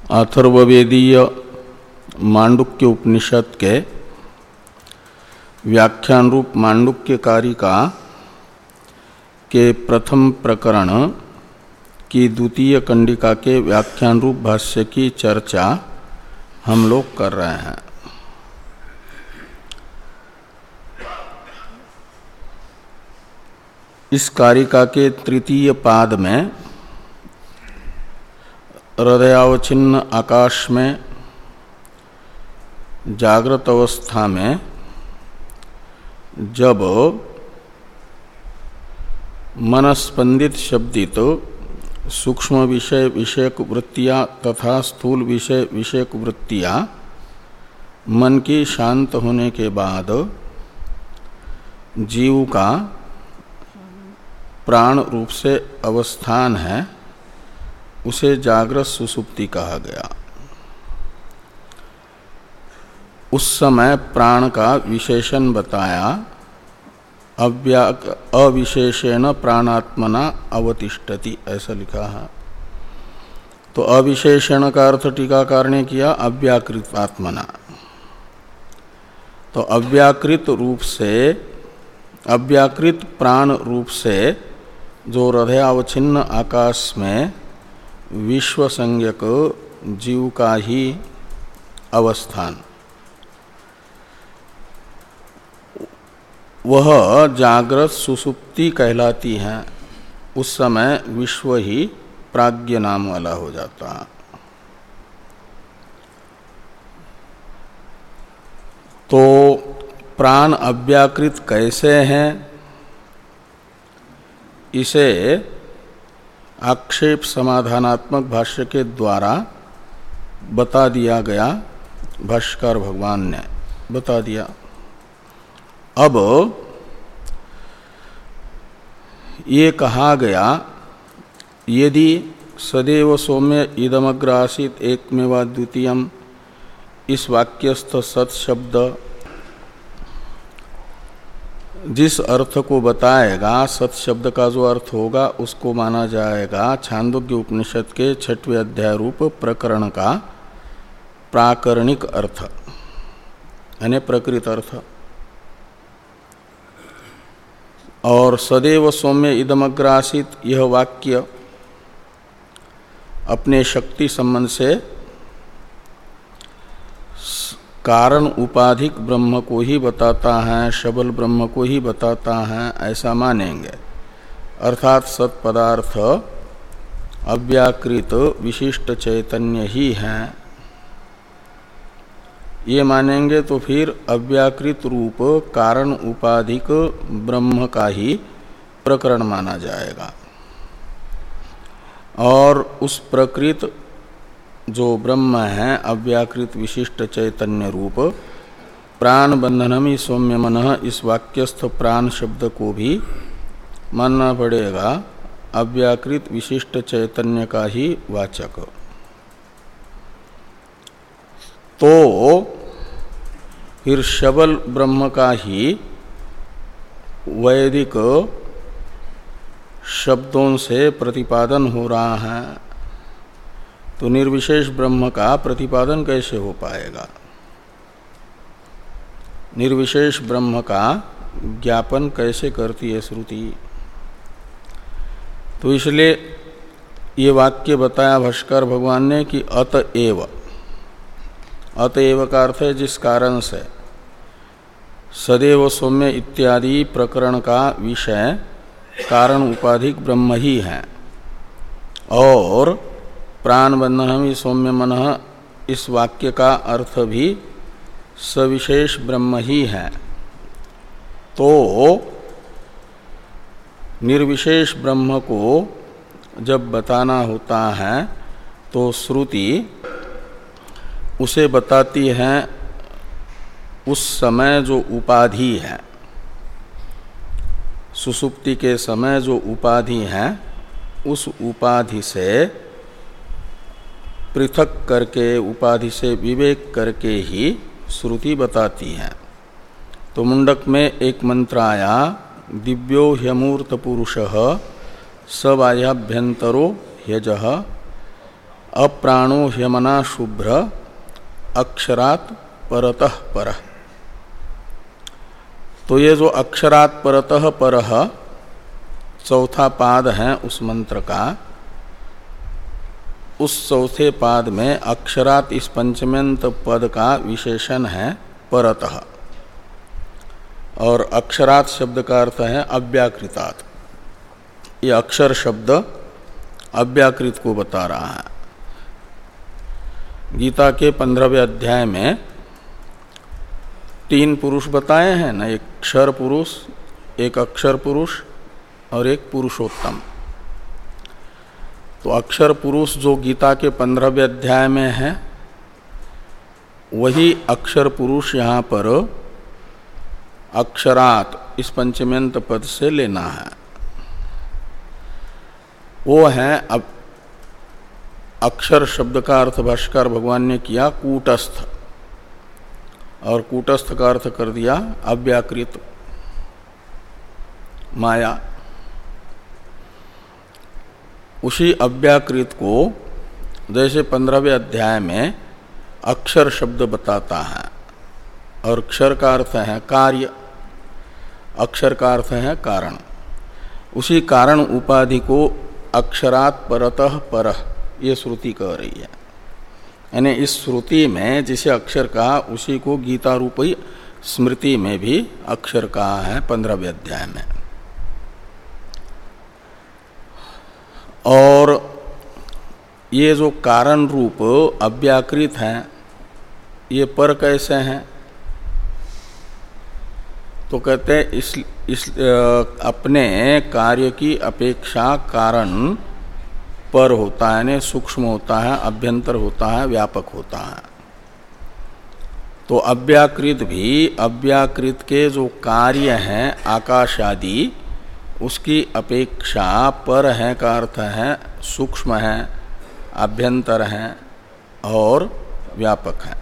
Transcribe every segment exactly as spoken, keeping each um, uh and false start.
अथर्ववेदीय मांडुक्य उपनिषद के व्याख्यान रूप मांडुक्य कारिका के प्रथम प्रकरण की द्वितीय कंडिका के व्याख्यान रूप भाष्य की चर्चा हम लोग कर रहे हैं। इस कारिका के तृतीय पाद में हृदयावच्छिन्न आकाश में जागृत अवस्था में जब मनस्पंदित शब्दित सूक्ष्म विषय विषयक वृत्तियां तथा स्थूल विषय विषयक वृत्तियां मन की शांत होने के बाद जीव का प्राण रूप से अवस्थान है, उसे जागृत सुषुप्ति कहा गया। उस समय प्राण का विशेषण बताया, अविशेषेण प्राणात्मना अवतिष्ठति, ऐसा लिखा है। तो अविशेषण का अर्थ टीकाकार ने किया अव्याकृत आत्मना। तो अव्याकृत रूप से अव्याकृत प्राण रूप से जो हृदयावच्छिन्न आकाश में विश्व संज्ञक जीव का ही अवस्थान, वह जागृत सुषुप्ति कहलाती है। उस समय विश्व ही प्राज्ञ नाम वाला हो जाता है। तो प्राण अव्याकृत कैसे हैं, इसे आक्षेप समाधानात्मक भाष्य के द्वारा बता दिया गया। भाष्यकार भगवान ने बता दिया। अब ये कहा गया, यदि सदैव सौम्य इदमग्र आसीत एकमेवा द्वितीयम, इस वाक्यस्थ सत शब्द जिस अर्थ को बताएगा, सत शब्द का जो अर्थ होगा उसको माना जाएगा छांदोग्य उपनिषद के छठवें अध्याय रूप प्रकरण का प्राकरणिक अर्थ, यानी प्रकृत अर्थ। और सदैव सौम्य इदमग्र आसीत, यह वाक्य अपने शक्ति संबंध से कारण उपाधिक ब्रह्म को ही बताता है, शबल ब्रह्म को ही बताता है, ऐसा मानेंगे। अर्थात सत्पदार्थ अव्याकृत विशिष्ट चैतन्य ही है, ये मानेंगे तो फिर अव्याकृत रूप कारण उपाधिक ब्रह्म का ही प्रकरण माना जाएगा। और उस प्रकृत जो ब्रह्म है अव्याकृत विशिष्ट चैतन्य रूप, प्राण बंधनमि सौम्य मनः, इस वाक्यस्थ प्राण शब्द को भी मानना पड़ेगा अव्याकृत विशिष्ट चैतन्य का ही वाचक। तो फिर शबल ब्रह्म का ही वैदिक शब्दों से प्रतिपादन हो रहा है, तो निर्विशेष ब्रह्म का प्रतिपादन कैसे हो पाएगा? निर्विशेष ब्रह्म का ज्ञापन कैसे करती है श्रुति? तो इसलिए ये वाक्य बताया भाष्कर भगवान ने कि अतएव, अतएव का अर्थ है जिस कारण से, सदैव सौम्य इत्यादि प्रकरण का विषय कारण उपाधिक ब्रह्म ही है, और प्राण बंधनमि सौम्य मनः, इस वाक्य का अर्थ भी सविशेष ब्रह्म ही है। तो निर्विशेष ब्रह्म को जब बताना होता है तो श्रुति उसे बताती है उस समय जो उपाधि है, सुषुप्ति के समय जो उपाधि है, उस उपाधि से पृथक करके, उपाधि से विवेक करके ही श्रुति बताती है। तो मुंडक में एक मंत्र आया, दिव्यो ह्यमूर्त पुरुषः स बाह्याभ्यंतरो ह्यजः अप्राणो ह्यमना शुभ्र अक्षरात् परतः परः। तो ये जो अक्षरात् परतः परः चौथा पाद है उस मंत्र का, उस चौथे पाद में अक्षरात् इस पंचमेंत पद का विशेषण है परतः, और अक्षरात् शब्द का अर्थ है अव्याकृतात्। ये अक्षर शब्द अव्याकृत को बता रहा है। गीता के पंद्रहवें अध्याय में तीन पुरुष बताए हैं ना, एक क्षर पुरुष, एक अक्षर पुरुष और एक पुरुषोत्तम। तो अक्षर पुरुष जो गीता के पंद्रहवें अध्याय में है, वही अक्षर पुरुष यहाँ पर अक्षरात् इस पंचमेंत पद से लेना है। वो है अब अक्षर शब्द का अर्थ भाष्यकार भगवान ने किया कूटस्थ, और कूटस्थ का अर्थ कर दिया अव्याकृत माया। उसी अव्याकृत को जैसे पंद्रहवें अध्याय में अक्षर शब्द बताता है, और क्षर का अर्थ है कार्य, अक्षर का अर्थ है कारण, उसी कारण उपाधि को अक्षरात् परतः परः ये श्रुति कह रही है। यानी इस श्रुति में जिसे अक्षर कहा उसी को गीता रूपी स्मृति में भी अक्षर कहा है पंद्रहवें अध्याय में। और ये जो कारण रूप अव्याकृत हैं, ये पर कैसे हैं? तो कहते हैं इस, इस अपने कार्य की अपेक्षा कारण पर होता है, यानी सूक्ष्म होता है, अभ्यंतर होता है, व्यापक होता है। तो अव्याकृत भी अव्याकृत के जो कार्य हैं आकाश आदि, उसकी अपेक्षा पर है का अर्थ है सूक्ष्म है, अभ्यंतर है और व्यापक है।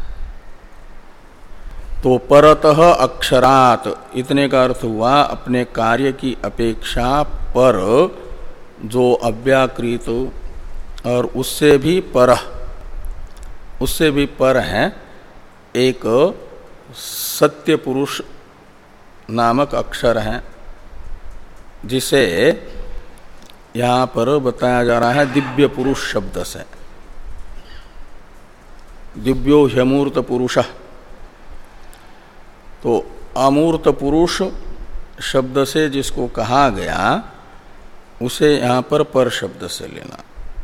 तो परतः अक्षरात् इतने का अर्थ हुआ अपने कार्य की अपेक्षा पर जो अव्याकृत और उससे भी पर, उससे भी पर है एक सत्य पुरुष नामक अक्षर है, जिसे यहाँ पर बताया जा रहा है दिव्य पुरुष शब्द से। दिव्यो ह्यमूर्त पुरुष, तो अमूर्त पुरुष शब्द से जिसको कहा गया उसे यहाँ पर पर शब्द से लेना।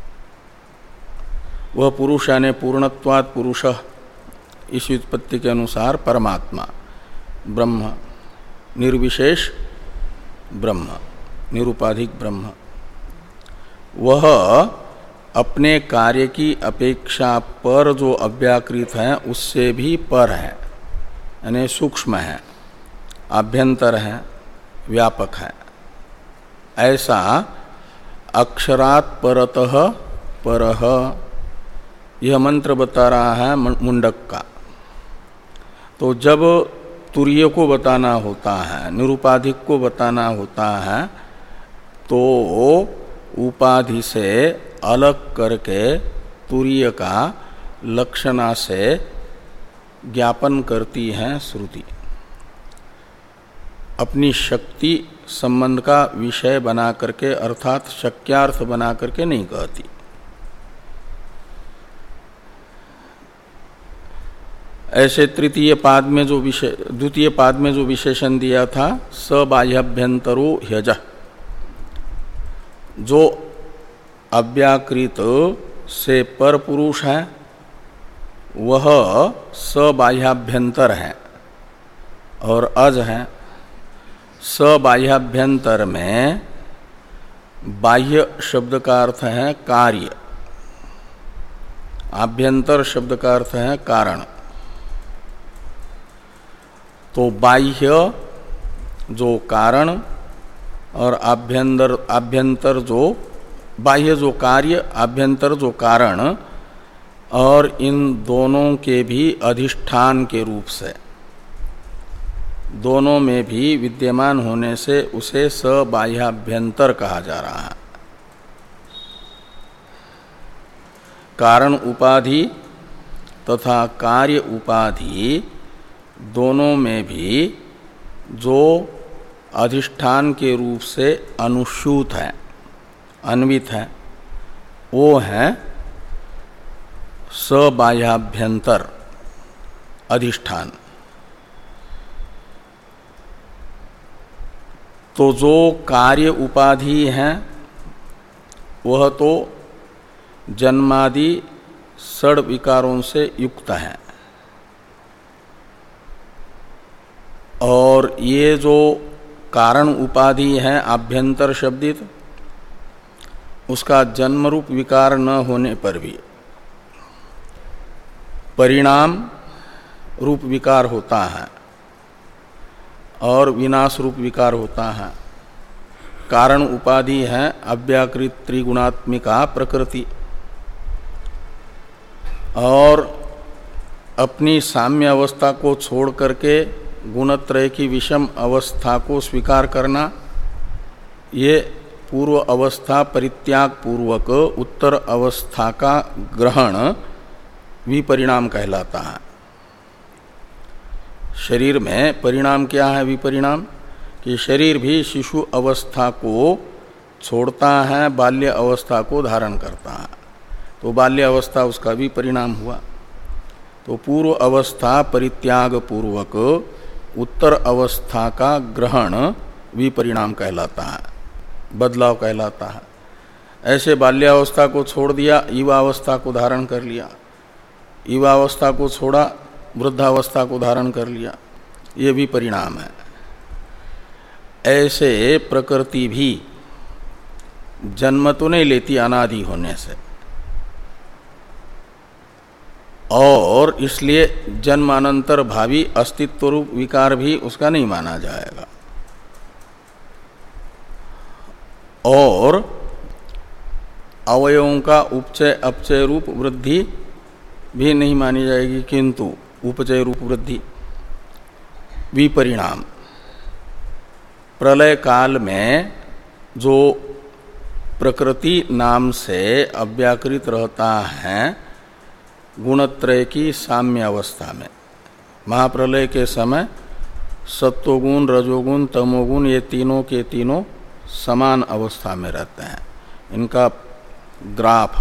वह पुरुष यानी पूर्णत्वात् पुरुष, इस व्युत्पत्ति के अनुसार परमात्मा ब्रह्म, निर्विशेष ब्रह्म, निरुपाधिक ब्रह्म, वह अपने कार्य की अपेक्षा पर जो अव्याकृत है उससे भी पर है, यानी सूक्ष्म है, आभ्यंतर है, व्यापक है। ऐसा अक्षरात् परतः परः यह मंत्र बता रहा है मुंडक का। तो जब तुर्य को बताना होता है, निरुपाधिक को बताना होता है, तो उपाधि से अलग करके तुर्य का लक्षणा से ज्ञापन करती है श्रुति। अपनी शक्ति संबंध का विषय बना करके, अर्थात शक्यार्थ बना करके नहीं कहती। ऐसे तृतीय पाद में जो विशेष, द्वितीय पाद में जो विशेषण दिया था सबाह्याभ्यंतरो ह्यज, जो अव्याकृत से पर पुरुष है वह सबाह्याभ्यंतर है और अज है। सबाह्याभ्यंतर में बाह्य शब्द का अर्थ है कार्य, आभ्यंतर शब्द का अर्थ है कारण। तो बाह्य जो कारण और आभ्यंतर आभ्यंतर जो बाह्य जो कार्य, आभ्यंतर जो कारण, और इन दोनों के भी अधिष्ठान के रूप से, दोनों में भी विद्यमान होने से उसे सबाह्याभ्यंतर कहा जा रहा है। कारण उपाधि तथा कार्य उपाधि दोनों में भी जो अधिष्ठान के रूप से अनुसूत है, अन्वित है, वो है सबाह्याभ्यंतर अधिष्ठान। तो जो कार्य उपाधि है वह तो जन्मादि षड विकारों से युक्त है, और ये जो कारण उपाधि है आभ्यंतर शब्दित, उसका जन्म रूप विकार न होने पर भी परिणाम रूप विकार होता है और विनाश रूप विकार होता है। कारण उपाधि है अव्याकृत त्रिगुणात्मिका प्रकृति, और अपनी साम्य अवस्था को छोड़ करके गुणत्रय की विषम अवस्था को स्वीकार करना, ये पूर्व अवस्था परित्याग पूर्वक उत्तर अवस्था का ग्रहण विपरिणाम कहलाता है। शरीर में परिणाम क्या है? विपरिणाम, कि शरीर भी शिशु अवस्था को छोड़ता है, बाल्य अवस्था को धारण करता है, तो बाल्य अवस्था उसका विपरिणाम हुआ। तो पूर्व अवस्था परित्याग पूर्वक उत्तर अवस्था का ग्रहण विपरिणाम कहलाता है, बदलाव कहलाता है। ऐसे बाल्यावस्था को छोड़ दिया, युवावस्था को धारण कर लिया, युवावस्था को छोड़ा, वृद्धावस्था को धारण कर लिया, ये भी परिणाम है। ऐसे प्रकृति भी जन्म तो नहीं लेती अनादि होने से, और इसलिए जन्मानंतर भावी अस्तित्व रूप विकार भी उसका नहीं माना जाएगा, और अवयवों का उपचय अपचय रूप वृद्धि भी नहीं मानी जाएगी, किंतु उपचय रूप वृद्धि विपरिणाम। प्रलय काल में जो प्रकृति नाम से अव्याकृत रहता है गुणत्रय की साम्य अवस्था में, महाप्रलय के समय सत्वगुण रजोगुण तमोगुण ये तीनों के तीनों समान अवस्था में रहते हैं, इनका ग्राफ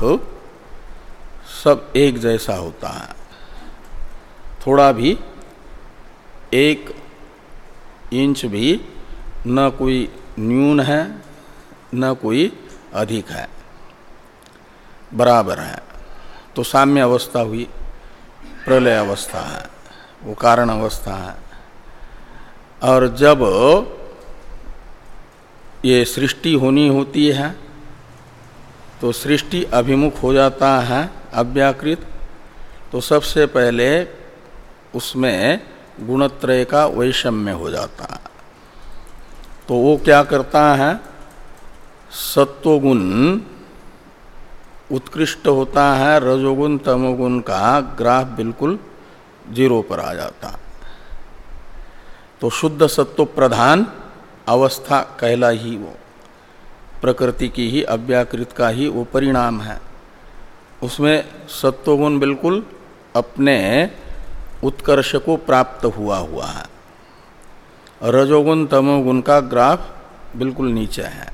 सब एक जैसा होता है, थोड़ा भी एक इंच भी न कोई न्यून है न कोई अधिक है, बराबर है। तो साम्य अवस्था हुई, प्रलय अवस्था है, वो कारण अवस्था है। और जब ये सृष्टि होनी होती है तो सृष्टि अभिमुख हो जाता है अव्याकृत, तो सबसे पहले उसमें गुणत्रय का वैषम्य हो जाता है। तो वो क्या करता है, सत्वगुण उत्कृष्ट होता है, रजोगुण तमोगुण का ग्राफ बिल्कुल जीरो पर आ जाता है। तो शुद्ध सत्व प्रधान अवस्था कहला ही वो प्रकृति की ही अव्याकृत का ही वो परिणाम है। उसमें सत्वगुण बिल्कुल अपने उत्कर्ष को प्राप्त हुआ हुआ है, रजोगुण तमोगुण का ग्राफ बिल्कुल नीचे है।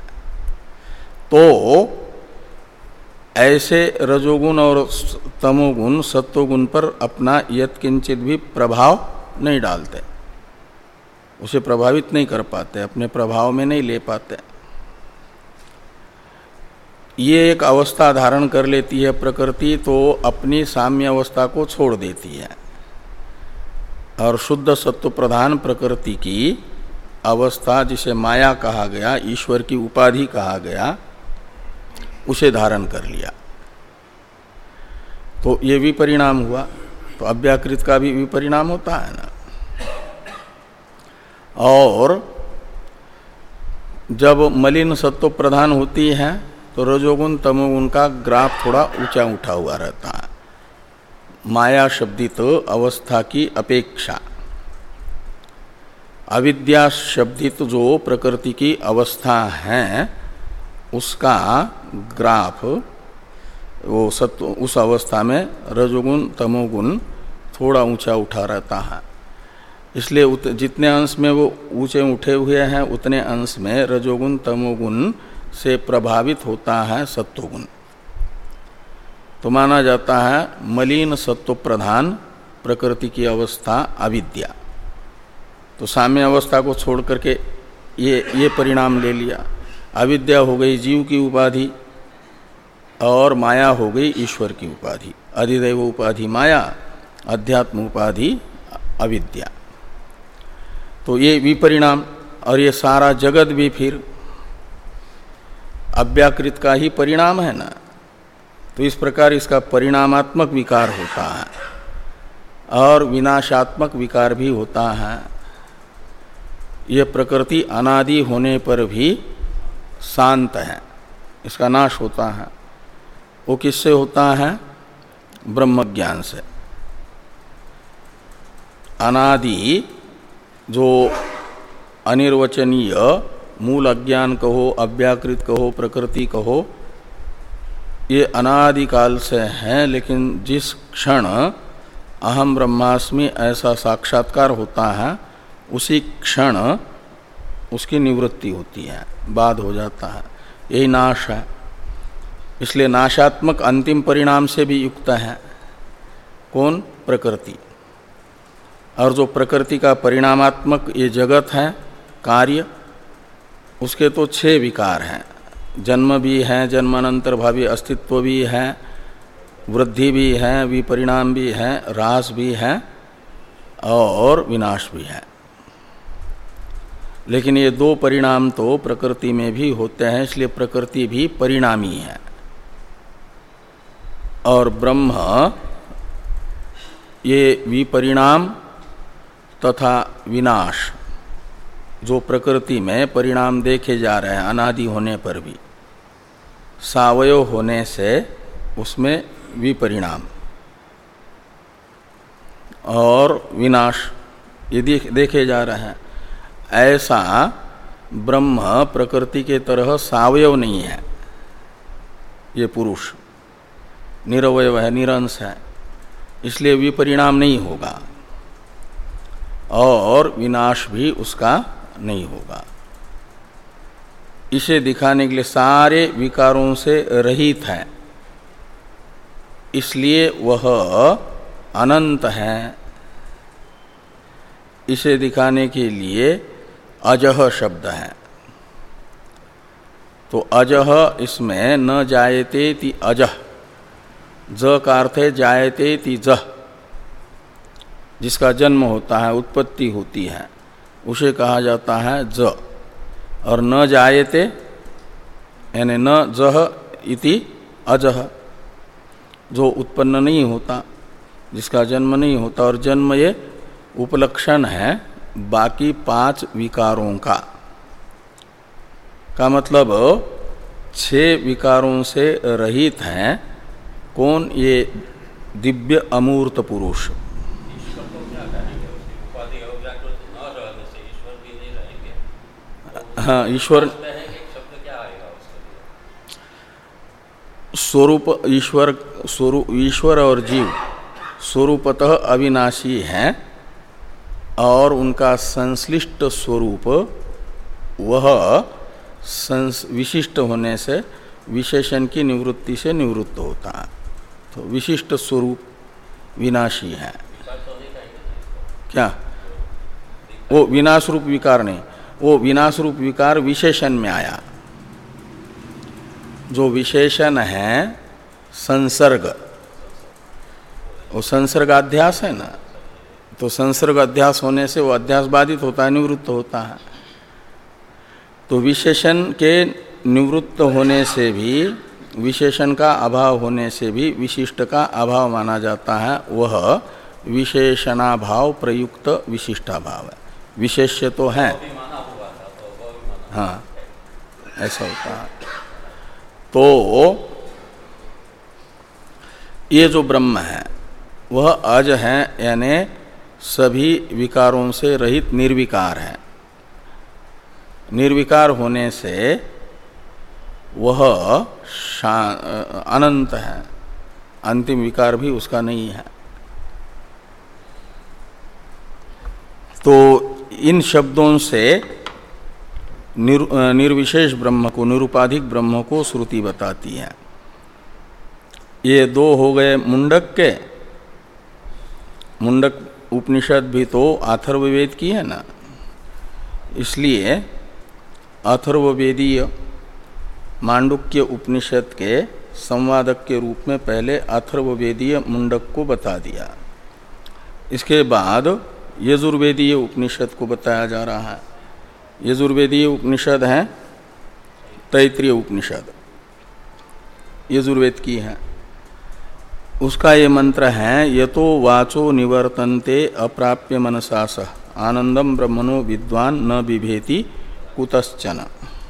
तो ऐसे रजोगुण और तमोगुण सत्वगुण पर अपना यत्किंचित भी प्रभाव नहीं डालते, उसे प्रभावित नहीं कर पाते, अपने प्रभाव में नहीं ले पाते। ये एक अवस्था धारण कर लेती है प्रकृति, तो अपनी साम्य अवस्था को छोड़ देती है, और शुद्ध सत्व प्रधान प्रकृति की अवस्था जिसे माया कहा गया, ईश्वर की उपाधि कहा गया, उसे धारण कर लिया। तो ये विपरिणाम हुआ। तो अव्याकृत का भी विपरिणाम होता है ना। और जब मलिन सत्व प्रधान होती है तो रजोगुण तमोगुण का ग्राफ थोड़ा ऊंचा उठा हुआ रहता है, माया शब्दित अवस्था की अपेक्षा। अविद्या शब्दित जो प्रकृति की अवस्था है उसका ग्राफ वो सत्व उस अवस्था में रजोगुण तमोगुण थोड़ा ऊंचा उठा रहता है। इसलिए उत, जितने अंश में वो ऊंचे उठे हुए हैं उतने अंश में रजोगुण तमोगुण से प्रभावित होता है सत्वगुण। तो माना जाता है मलिन सत्व प्रधान प्रकृति की अवस्था अविद्या। तो साम्य अवस्था को छोड़ करके ये ये परिणाम ले लिया। अविद्या हो गई जीव की उपाधि और माया हो गई ईश्वर की उपाधि। अधिदैव उपाधि माया, अध्यात्म उपाधि अविद्या। तो ये विपरिणाम, और ये सारा जगत भी फिर अव्याकृत का ही परिणाम है ना। तो इस प्रकार इसका परिणामात्मक विकार होता है और विनाशात्मक विकार भी होता है। यह प्रकृति अनादि होने पर भी शांत है, इसका नाश होता है। वो किससे होता है? ब्रह्म ज्ञान से। अनादि जो अनिर्वचनीय मूल अज्ञान कहो, अव्याकृत कहो, प्रकृति कहो, ये अनादिकाल से है। लेकिन जिस क्षण अहम ब्रह्मास्मि ऐसा साक्षात्कार होता है उसी क्षण उसकी निवृत्ति होती है, बाद हो जाता है। यही नाश है। इसलिए नाशात्मक अंतिम परिणाम से भी युक्त है कौन? प्रकृति। और जो प्रकृति का परिणामात्मक ये जगत है कार्य, उसके तो छह विकार हैं। जन्म भी है, जन्मानंतर भावी अस्तित्व भी है, वृद्धि भी है, विपरिणाम भी है, ह्रास भी है और विनाश भी है। लेकिन ये दो परिणाम तो प्रकृति में भी होते हैं, इसलिए प्रकृति भी परिणामी है। और ब्रह्म ये विपरिणाम तथा विनाश जो प्रकृति में परिणाम देखे जा रहे हैं अनादि होने पर भी, सावयव होने से उसमें विपरिणाम और विनाश ये देखे जा रहे हैं। ऐसा ब्रह्म प्रकृति के तरह सावयव नहीं है। ये पुरुष निरवयव है, निरंश है, इसलिए विपरिणाम नहीं होगा और विनाश भी उसका नहीं होगा। इसे दिखाने के लिए सारे विकारों से रहित है, इसलिए वह अनंत है। इसे दिखाने के लिए अजह शब्द है। तो अजह इसमें न जायते ति अजह, ज का अर्थ है जायते ति जह, जिसका जन्म होता है, उत्पत्ति होती है, उसे कहा जाता है ज। और न जायते यानी न जह इति अजह, जो उत्पन्न नहीं होता, जिसका जन्म नहीं होता। और जन्म ये उपलक्षण है बाकी पांच विकारों का का मतलब छह विकारों से रहित हैं कौन? ये दिव्य अमूर्त पुरुष। हाँ, ईश्वर स्वरूप, ईश्वर स्वरूप, ईश्वर और जीव स्वरूपतः अविनाशी हैं और उनका संश्लिष्ट स्वरूप वह विशिष्ट होने से विशेषण की निवृत्ति से निवृत्त होता है। तो विशिष्ट स्वरूप विनाशी है। क्या वो विनाश रूप विकार नहीं, वो विनाश रूप विकार विशेषण में आया। जो विशेषण है संसर्ग, वो संसर्गाध्यास है ना। तो संसर्ग अध्यास होने से वो अध्यास बाधित होता है, निवृत्त होता है। तो विशेषण के निवृत्त होने से भी, विशेषण का अभाव होने से भी विशिष्ट का अभाव माना जाता है। वह विशेषणाभाव प्रयुक्त विशिष्टाभाव है। विशेष्य तो है, हाँ, ऐसा होता है। तो ये जो ब्रह्म है वह अज है, यानी सभी विकारों से रहित निर्विकार है। निर्विकार होने से वह अनंत है, अंतिम विकार भी उसका नहीं है। तो इन शब्दों से निर, निर्विशेष ब्रह्म को, निरुपाधिक ब्रह्म को श्रुति बताती है। ये दो हो गए मुंडक के। मुंडक उपनिषद भी तो अथर्ववेद की है ना, इसलिए अथर्ववेदीय मांडुक्य उपनिषद के संवादक के रूप में पहले अथर्ववेदीय मुंडक को बता दिया। इसके बाद यजुर्वेदीय उपनिषद को बताया जा रहा है। यजुर्वेदीय उपनिषद है तैत्रीय उपनिषद, यजुर्वेद की है। उसका ये मंत्र है, यतो वाचो निवर्तन्ते अप्राप्य मनसा सह आनंदम ब्रह्मणो विद्वान न बिभेति कुतश्चन।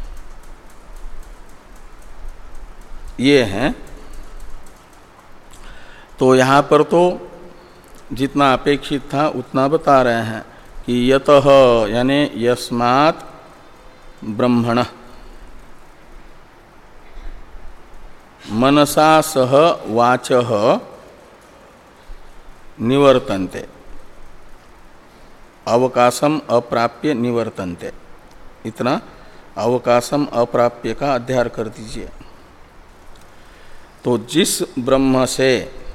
ये है। तो यहाँ पर तो जितना अपेक्षित था उतना बता रहे हैं कि यतः यानी यस्मात् ब्रह्मण मनसा सह वाचः निवर्तन्ते, अवकाशम अप्राप्य निवर्तन्ते, इतना अवकाशम अप्राप्य का अध्याय कर दीजिए। तो जिस ब्रह्म से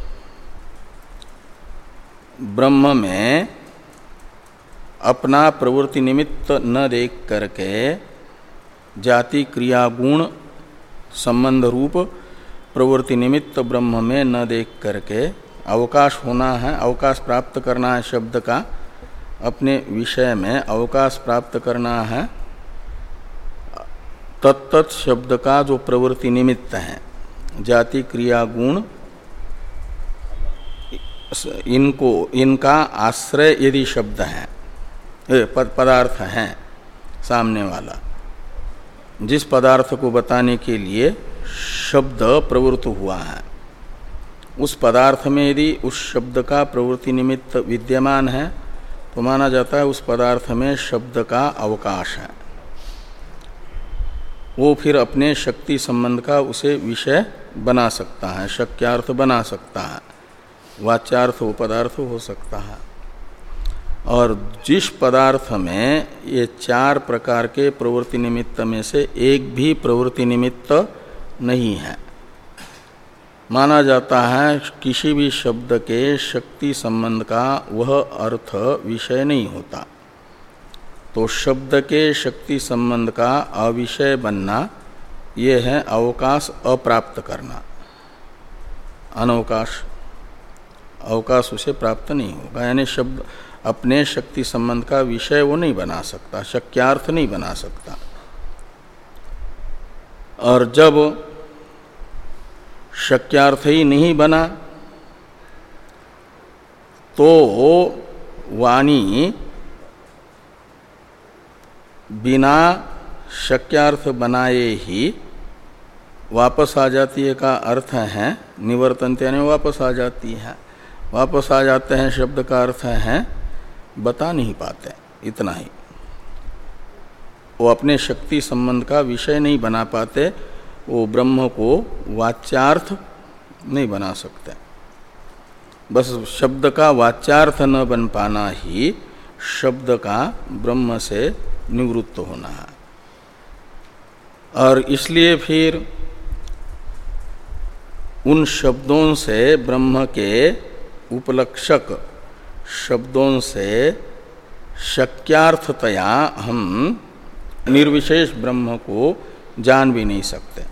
ब्रह्म में अपना प्रवृत्ति निमित्त न देख करके जाति क्रिया गुण संबंध रूप प्रवृत्ति निमित्त ब्रह्म में न देख करके अवकाश होना है, अवकाश प्राप्त करना है, शब्द का अपने विषय में अवकाश प्राप्त करना है, तत्त शब्द का जो प्रवृत्ति निमित्त है, जाति क्रिया गुण इनको इनका आश्रय यदि शब्द है, पदार्थ है सामने वाला, जिस पदार्थ को बताने के लिए शब्द प्रवृत्त हुआ है, उस पदार्थ में यदि उस शब्द का प्रवृत्ति निमित्त विद्यमान है तो माना जाता है उस पदार्थ में शब्द का अवकाश है। वो फिर अपने शक्ति संबंध का उसे विषय बना सकता है, शक्यार्थ बना सकता है, वाच्यार्थ वो पदार्थ हो सकता है। और जिस पदार्थ में ये चार प्रकार के प्रवृत्ति निमित्त में से एक भी प्रवृत्ति निमित्त नहीं है, माना जाता है किसी भी शब्द के शक्ति संबंध का वह अर्थ विषय नहीं होता। तो शब्द के शक्ति संबंध का अविषय बनना ये है अवकाश अप्राप्त करना, अनवकाश, अवकाश उसे प्राप्त नहीं होगा। यानी शब्द अपने शक्ति संबंध का विषय वो नहीं बना सकता, शक्यार्थ नहीं बना सकता। और जब शक्यार्थ ही नहीं बना तो वाणी बिना शक्यार्थ बनाए ही वापस आ जाती है का अर्थ है निवर्तन्ते, यानी वापस आ जाती है। वापस आ जाते हैं शब्द का अर्थ है बता नहीं पाते, इतना ही। वो अपने शक्ति संबंध का विषय नहीं बना पाते, वो ब्रह्म को वाच्यार्थ नहीं बना सकते। बस शब्द का वाच्यार्थ न बन पाना ही शब्द का ब्रह्म से निवृत्त होना है। और इसलिए फिर उन शब्दों से ब्रह्म के उपलक्षक शब्दों से शक्यार्थतया हम निर्विशेष ब्रह्म को जान भी नहीं सकते।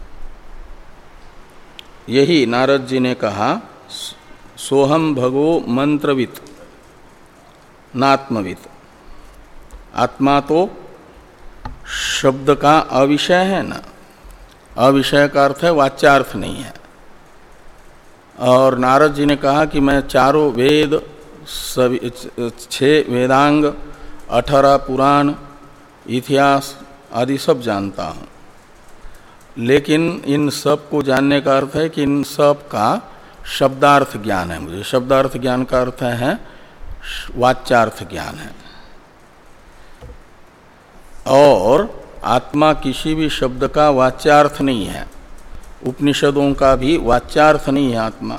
यही नारद जी ने कहा, सोहम भगो मंत्रवित नात्मवित। आत्मा तो शब्द का अविषय है ना, अविषय का अर्थ है वाच्यार्थ नहीं है। और नारद जी ने कहा कि मैं चारों वेद, सभी छह वेदांग, अठारह पुराण, इतिहास आदि सब जानता हूँ, लेकिन इन सब को जानने का अर्थ है कि इन सब का शब्दार्थ ज्ञान है मुझे। शब्दार्थ ज्ञान का अर्थ है वाच्यार्थ ज्ञान है। और आत्मा किसी भी शब्द का वाच्यार्थ नहीं है, उपनिषदों का भी वाच्यार्थ नहीं है आत्मा।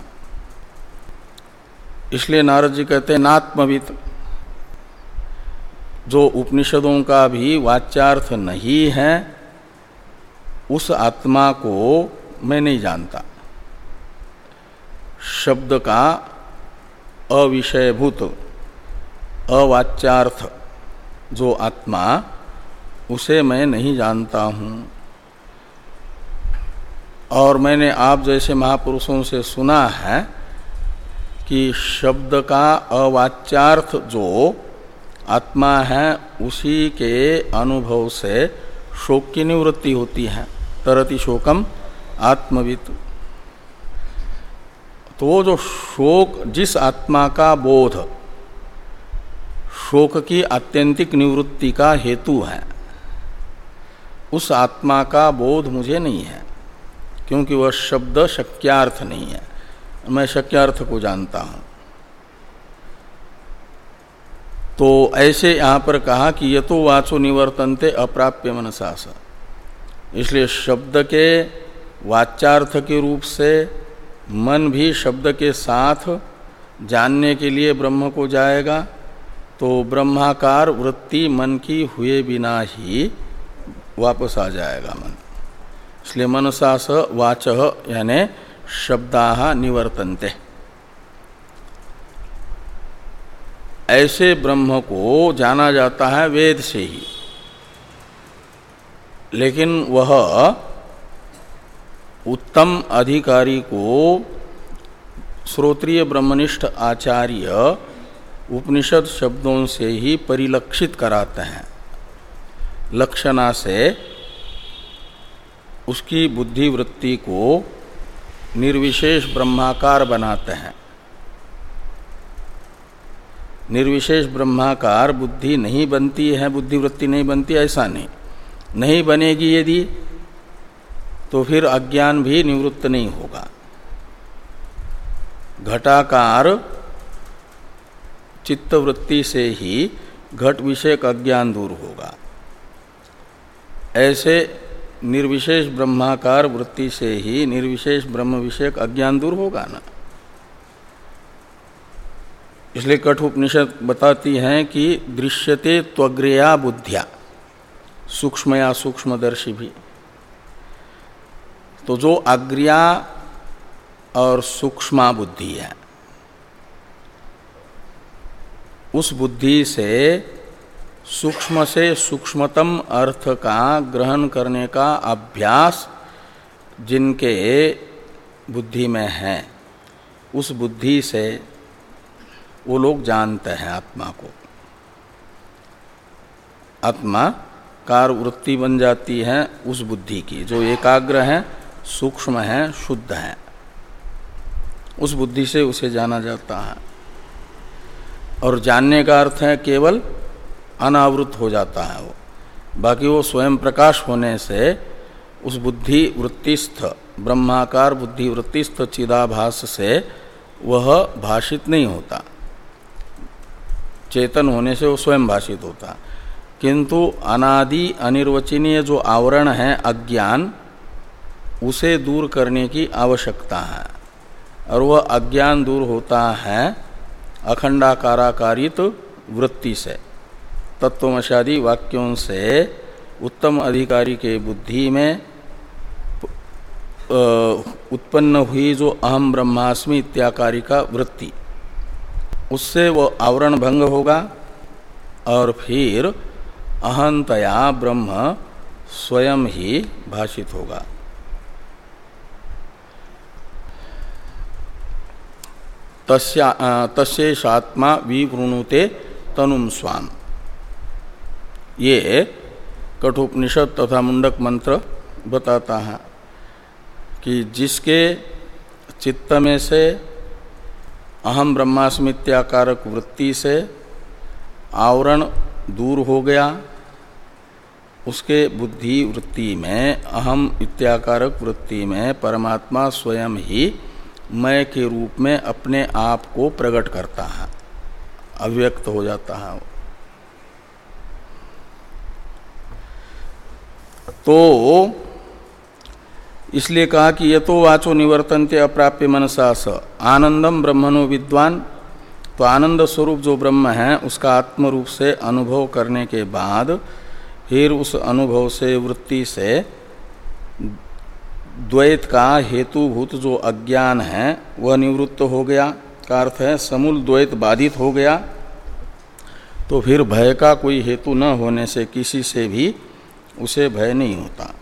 इसलिए नारद जी कहते हैं नात्मवित्, जो उपनिषदों का भी वाच्यार्थ नहीं है उस आत्मा को मैं नहीं जानता। शब्द का अविषयभूत अवाच्यार्थ जो आत्मा, उसे मैं नहीं जानता हूँ। और मैंने आप जैसे महापुरुषों से सुना है कि शब्द का अवाच्यार्थ जो आत्मा है उसी के अनुभव से शोक की निवृत्ति होती है। तरति शोकम आत्मवित्। तो जो शोक, जिस आत्मा का बोध शोक की आत्यंतिक निवृत्ति का हेतु है, उस आत्मा का बोध मुझे नहीं है, क्योंकि वह शब्द शक्यार्थ नहीं है। मैं शक्यार्थ को जानता हूं। तो ऐसे यहां पर कहा कि यतो वाचो निवर्तन्ते अप्राप्य मनसा स। इसलिए शब्द के वाच्यार्थ के रूप से मन भी शब्द के साथ जानने के लिए ब्रह्म को जाएगा, तो ब्रह्माकार वृत्ति मन की हुए बिना ही वापस आ जाएगा मन। इसलिए मनसा स वाचः यानी शब्दाः निवर्तन्ते। ऐसे ब्रह्म को जाना जाता है वेद से ही, लेकिन वह उत्तम अधिकारी को श्रोत्रिय ब्रह्मनिष्ठ आचार्य उपनिषद शब्दों से ही परिलक्षित कराते हैं। लक्षणा से उसकी बुद्धि वृत्ति को निर्विशेष ब्रह्माकार बनाते हैं। निर्विशेष ब्रह्माकार बुद्धि नहीं बनती है, बुद्धि वृत्ति नहीं बनती, ऐसा नहीं। नहीं बनेगी यदि, तो फिर अज्ञान भी निवृत्त नहीं होगा। घटाकार चित्तवृत्ति से ही घट विषयक अज्ञान दूर होगा। ऐसे निर्विशेष ब्रह्माकार वृत्ति से ही निर्विशेष ब्रह्म विषयक अज्ञान दूर होगा ना। इसलिए कठोपनिषद बताती हैं कि दृश्यते त्वग्रया बुद्धिया, सूक्ष्मया सूक्ष्मदर्शी भी। तो जो अग्र्या और सूक्ष्मा बुद्धि है, उस बुद्धि से सूक्ष्म से सूक्ष्मतम अर्थ का ग्रहण करने का अभ्यास जिनके बुद्धि में है, उस बुद्धि से वो लोग जानते हैं आत्मा को। आत्मा कार वृत्ति बन जाती है उस बुद्धि की जो एकाग्र है, सूक्ष्म है, शुद्ध है। उस बुद्धि से उसे जाना जाता है। और जानने का अर्थ है केवल अनावृत हो जाता है वो, बाकी वो स्वयं प्रकाश होने से उस बुद्धि वृत्तिस्थ ब्रह्माकार बुद्धि वृत्तिस्थ चिदाभास से वह भाषित नहीं होता। चेतन होने से वो स्वयं भाषित होता, किंतु अनादि अनिर्वचनीय जो आवरण है अज्ञान, उसे दूर करने की आवश्यकता है। और वह अज्ञान दूर होता है अखंडाकाराकारित वृत्ति से, तत्वमशादी वाक्यों से उत्तम अधिकारी के बुद्धि में उत्पन्न हुई जो अहम ब्रह्मास्मि इत्याकारी का वृत्ति, उससे वो आवरण भंग होगा और फिर अहंतया ब्रह्म स्वयं ही भाषित होगा। तस्यैषात्मा विवृणुते तनुम स्वाम। ये कठोपनिषद तथा मुंडक मंत्र बताता है कि जिसके चित्त में से अहम ब्रह्मास्मित्याकारक वृत्ति से आवरण दूर हो गया, उसके बुद्धि वृत्ति में अहम इत्याकारक वृत्ति में परमात्मा स्वयं ही मैं के रूप में अपने आप को प्रकट करता है, अव्यक्त हो जाता है। तो इसलिए कहा कि ये तो वाचो निवर्तन्ते अप्राप्य मनसा स आनंदम ब्रह्मणो विद्वान। तो आनंद स्वरूप जो ब्रह्म है उसका आत्म रूप से अनुभव करने के बाद फिर उस अनुभव से वृत्ति से द्वैत का हेतुभूत जो अज्ञान है वह निवृत्त हो गया, का अर्थ है समूल द्वैत बाधित हो गया। तो फिर भय का कोई हेतु न होने से किसी से भी उसे भय नहीं होता।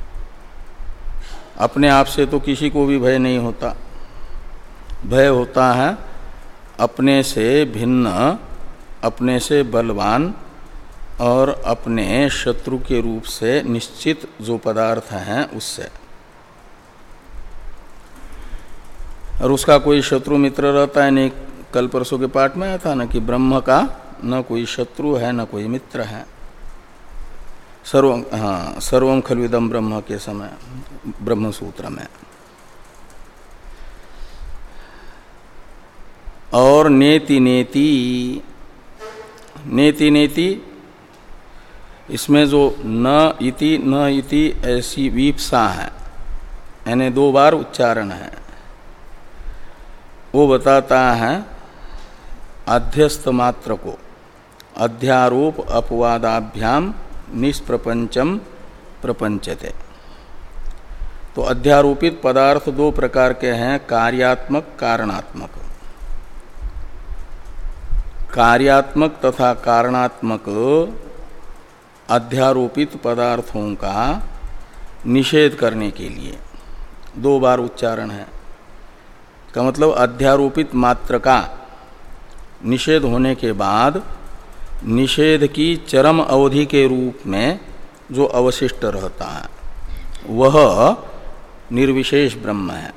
अपने आप से तो किसी को भी भय नहीं होता। भय होता है अपने से भिन्न, अपने से बलवान और अपने शत्रु के रूप से निश्चित जो पदार्थ हैं उससे। और उसका कोई शत्रु मित्र रहता है नहीं। कल परसों के पाठ में आया था ना कि ब्रह्म का न कोई शत्रु है न कोई मित्र है। सर्वम हाँ सर्वम खलविदम ब्रह्म के समय ब्रह्म सूत्र में। और नेति नेति नेति नेति इसमें जो न इति न इति ऐसी वीप्सा है, यानी दो बार उच्चारण है, वो बताता है अध्यस्त मात्र को अध्यारोप अपवादाभ्याम निष्प्रपंचम प्रपंचते। तो अध्यारोपित पदार्थ दो प्रकार के हैं, कार्यात्मक कारणात्मक। कार्यात्मक तथा कारणात्मक अध्यारोपित पदार्थों का निषेध करने के लिए दो बार उच्चारण है। का मतलब अध्यारोपित मात्र का निषेध होने के बाद निषेध की चरम अवधि के रूप में जो अवशिष्ट रहता है वह निर्विशेष ब्रह्म है,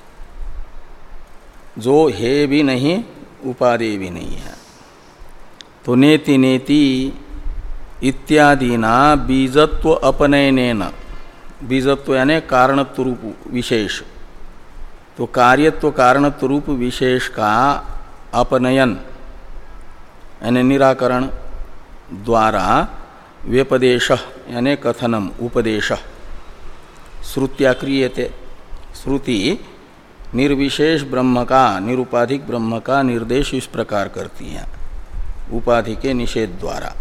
जो है भी नहीं उपादेय भी नहीं है। तो नेति नेति इत्यादिना बीजत्व अपनयनेन, बीजत्व यानी कारणत्व रूप विशेष, तो कार्यत्व कारणत्व रूप विशेष का अपनयन यानी निराकरण द्वारा व्यपदेश यानी कथनम उपदेश श्रुत्या क्रियते। श्रुति निर्विशेष ब्रह्म का निरुपाधिक ब्रह्म का निर्देश इस प्रकार करती है उपाधि के निषेध द्वारा।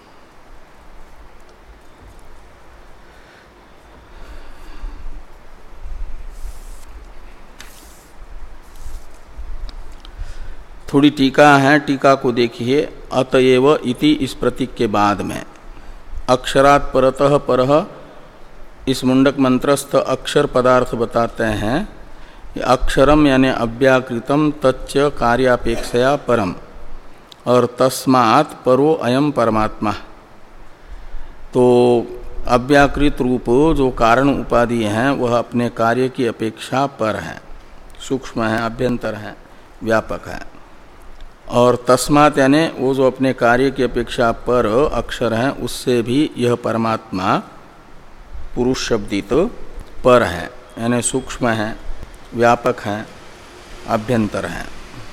थोड़ी टीका है, टीका को देखिए। अतएव इति इस प्रतीक के बाद में अक्षरात् परतः परः इस मुंडक मंत्रस्थ अक्षर पदार्थ बताते हैं। अक्षरम यानी अव्याकृतम तच्च कार्यापेक्षया परम और तस्मात् परो अयम परमात्मा। तो अव्याकृत रूप जो कारण उपाधि हैं वह अपने कार्य की अपेक्षा पर है, सूक्ष्म है, अभ्यंतर है, व्यापक है। और तस्मात् यानी वो जो अपने कार्य की अपेक्षा पर अक्षर है उससे भी यह परमात्मा पुरुष शब्दित पर है, यानी सूक्ष्म है, व्यापक है, अभ्यंतर है।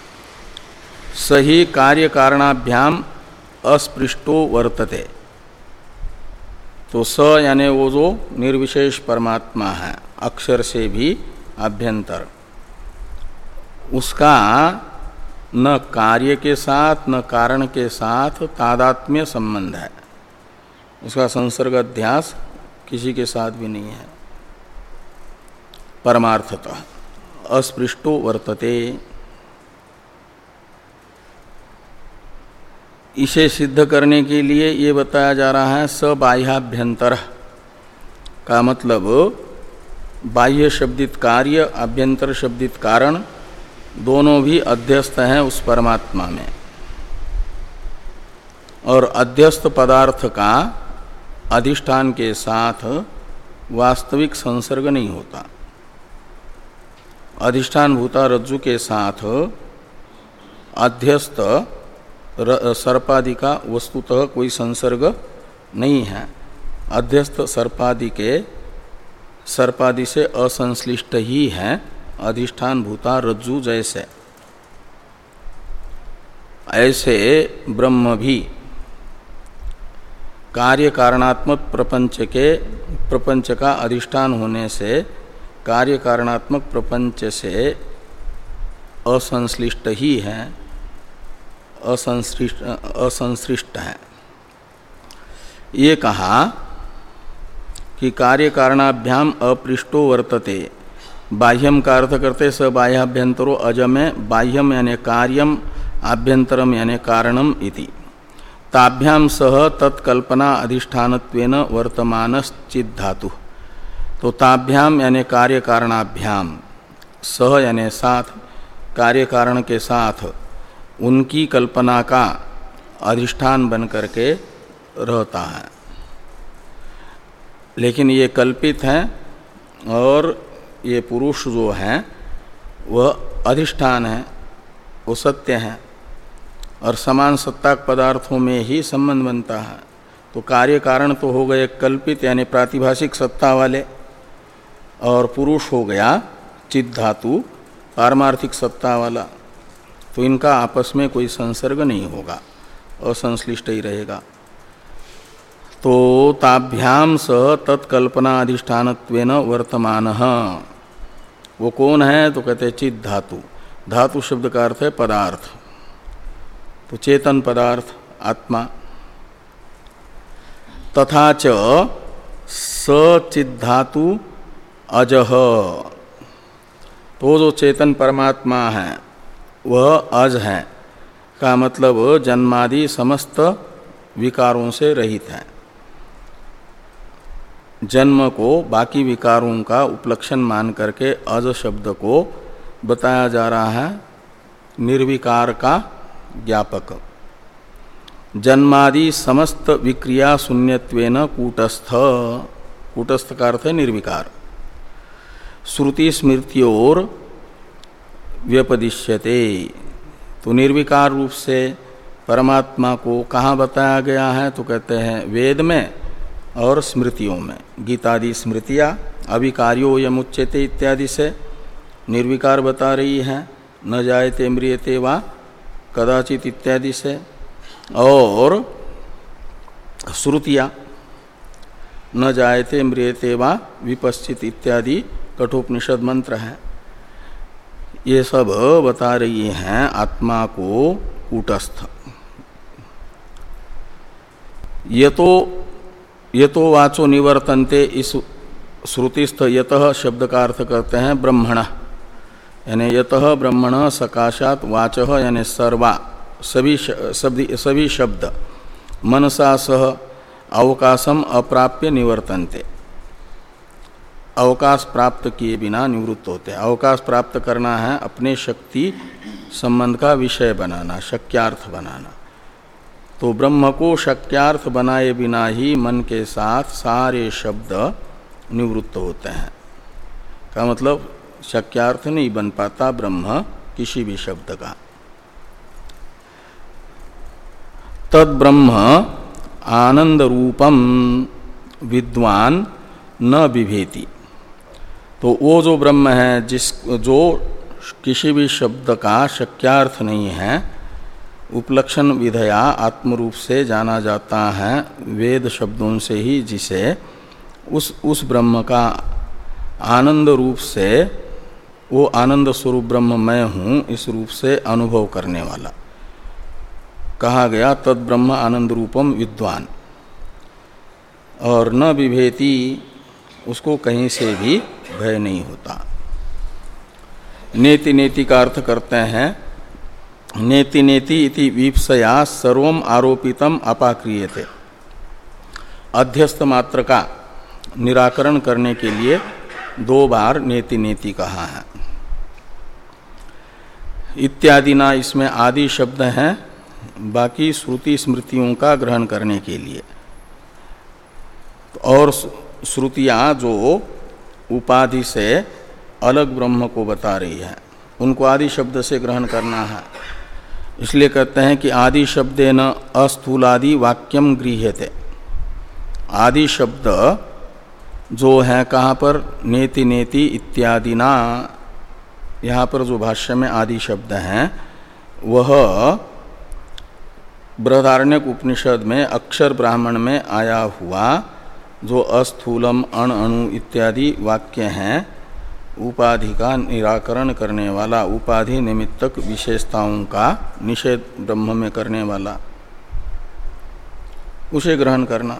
सही कार्य कारणाभ्याम अस्पृष्टो वर्तते। तो स यानी वो जो निर्विशेष परमात्मा है अक्षर से भी अभ्यंतर, उसका न कार्य के साथ न कारण के साथ तादात्म्य संबंध है, उसका संसर्ग अध्यास किसी के साथ भी नहीं है। परमार्थतः अस्पृष्टो वर्तते। इसे सिद्ध करने के लिए ये बताया जा रहा है सबाह्याभ्यंतर का मतलब बाह्य शब्दित कार्य, अभ्यंतर शब्दित कारण दोनों भी अध्यस्त हैं उस परमात्मा में। और अध्यस्त पदार्थ का अधिष्ठान के साथ वास्तविक संसर्ग नहीं होता। अधिष्ठान भूता रज्जु के साथ अध्यस्त सर्पादि का वस्तुतः कोई संसर्ग नहीं है। अध्यस्त सर्पादि के सर्पादि से असंश्लिष्ट ही है अधिष्ठान भूता रज्जु जैसे। ऐसे ब्रह्म भी कार्य कारणात्मक प्रपंच के प्रपंच का अधिष्ठान होने से कार्य कारणात्मक प्रपंच से असंश्लिष्ट ही है, असंश्लिष्ट असंश्लिष्ट है। ये कहा कि कार्य कारणाभ्याम अपृष्टो वर्तते, बाह्यम का अर्थ करते स बाह्याभ्यंतरो अजमे, बाह्यम यानी कार्यम, आभ्यंतरम यानी कारणम इति। ताभ्याम सह तत्कल्पना अधिष्ठानत्वेन वर्तमानश्चित् धातु। तो ताभ्याम यानी कार्य कारणाभ्याम, सह यानी साथ, कार्य कारण के साथ उनकी कल्पना का अधिष्ठान बन करके रहता है। लेकिन ये कल्पित है और ये पुरुष जो है वह अधिष्ठान है, वो सत्य है और समान सत्ताक पदार्थों में ही संबंध बनता है। तो कार्य कारण तो हो गए कल्पित यानी प्रातिभाषिक सत्ता वाले, और पुरुष हो गया चित् धातु पारमार्थिक सत्ता वाला। तो इनका आपस में कोई संसर्ग नहीं होगा, असंश्लिष्ट ही रहेगा। तो ताभ्याम सह तत्कल्पना अधिष्ठानत्वेन वर्तमानः, वो कौन है? तो कहते हैं चित् धातु। धातु शब्द का अर्थ है पदार्थ, तो चेतन पदार्थ आत्मा। तथा च स चित् धातु अजह, तो जो चेतन परमात्मा है वह अज है, का मतलब जन्मादि समस्त विकारों से रहित है। जन्म को बाकी विकारों का उपलक्षण मान करके अज शब्द को बताया जा रहा है निर्विकार का ज्ञापक। जन्मादि समस्त विक्रिया शून्यत्वेन कूटस्थ, कूटस्थ का अर्थ है निर्विकार। श्रुति स्मृतियोर व्यपदिश्यते, तो निर्विकार रूप से परमात्मा को कहाँ बताया गया है? तो कहते हैं वेद में और स्मृतियों में। गीतादि स्मृतियाँ अविकार्यो यमुच्यते इत्यादि से निर्विकार बता रही हैं, न जायते म्रियते वा कदाचित इत्यादि से। और श्रुतियाँ न जायते म्रियते वा विपश्चित इत्यादि कठोपनिषद मंत्र है, ये सब बता रही हैं आत्मा को कूटस्थ। ये तो ये तो वाचो निवर्तन्ते, इस श्रुतिस्थ यतः शब्द का अर्थ करते हैं ब्रह्मण, यानी यतः ब्रह्मण सकाशात वाचः यानी सर्वा, सभी सभी सभी शब्द मनसा सह अवकाशम अप्राप्य निवर्तन्ते, अवकाश प्राप्त किए बिना निवृत्त होते हैं। अवकाश प्राप्त करना है अपने शक्ति संबंध का विषय बनाना, शक्यार्थ बनाना। तो ब्रह्म को शक्यार्थ बनाए बिना ही मन के साथ सारे शब्द निवृत्त होते हैं, का मतलब शक्यार्थ नहीं बन पाता ब्रह्म किसी भी शब्द का। तद ब्रह्म आनंद रूपम विद्वान न बिभेति, तो वो जो ब्रह्म है जिस जो किसी भी शब्द का शक्यार्थ नहीं है, उपलक्षण विधया आत्मरूप से जाना जाता है वेद शब्दों से ही, जिसे उस उस ब्रह्म का आनंद रूप से, वो आनंद स्वरूप ब्रह्म मैं हूँ इस रूप से अनुभव करने वाला कहा गया। तद ब्रह्म आनंद रूपम विद्वान, और न विभेति, उसको कहीं से भी भय नहीं होता। नेति नेति का अर्थ करते हैं नेति नेति इति वीप्सया सर्वम आरोपितम अपाक्रियते, अध्यस्त मात्र का निराकरण करने के लिए दो बार नेति नेति कहा है। इत्यादि ना इसमें आदि शब्द हैं, बाकी श्रुति स्मृतियों का ग्रहण करने के लिए। और श्रुतियाँ जो उपाधि से अलग ब्रह्म को बता रही है, उनको आदि शब्द से ग्रहण करना है। इसलिए कहते हैं कि आदि शब्देन अस्थूलादि वाक्यम गृह्यते। आदि शब्द जो है कहाँ पर? नेति नेति इत्यादि ना, यहाँ पर जो भाष्य में आदि शब्द हैं वह बृहदारण्यक उपनिषद में अक्षर ब्राह्मण में आया हुआ जो अस्थूलम, अण, अणु इत्यादि वाक्य हैं, उपाधि का निराकरण करने वाला, उपाधि निमित्तक विशेषताओं का निषेध ब्रह्म में करने वाला, उसे ग्रहण करना।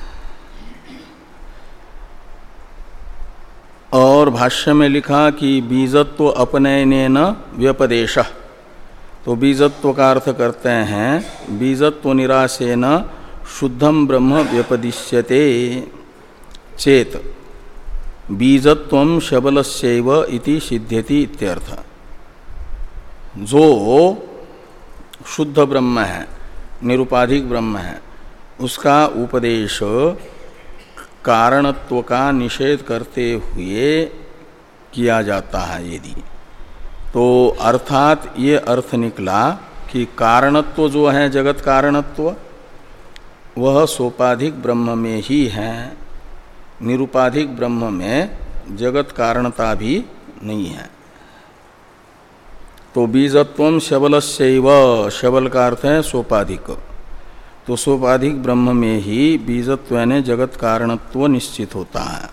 और भाष्य में लिखा कि बीजत्व अपनयनेन व्यपदेश, तो बीजत्व का अर्थ करते हैं बीजत्व निराशेन शुद्धम ब्रह्म व्यपदिश्यते चेत बीजत्वम शबलस्यैव इति सिद्ध्यति इत्यर्थ। जो शुद्ध ब्रह्म है, निरुपाधिक ब्रह्म है, उसका उपदेश कारणत्व का निषेध करते हुए किया जाता है यदि, तो अर्थात ये अर्थ निकला कि कारणत्व जो है जगत कारणत्व वह सोपाधिक ब्रह्म में ही है, निरुपाधिक ब्रह्म में जगत कारणता भी नहीं है। तो बीजत्वम शबलस्यैव, शबल का अर्थ है सोपाधिक, तो सोपाधिक ब्रह्म में ही बीजत्व यानी जगत कारणत्व निश्चित होता है।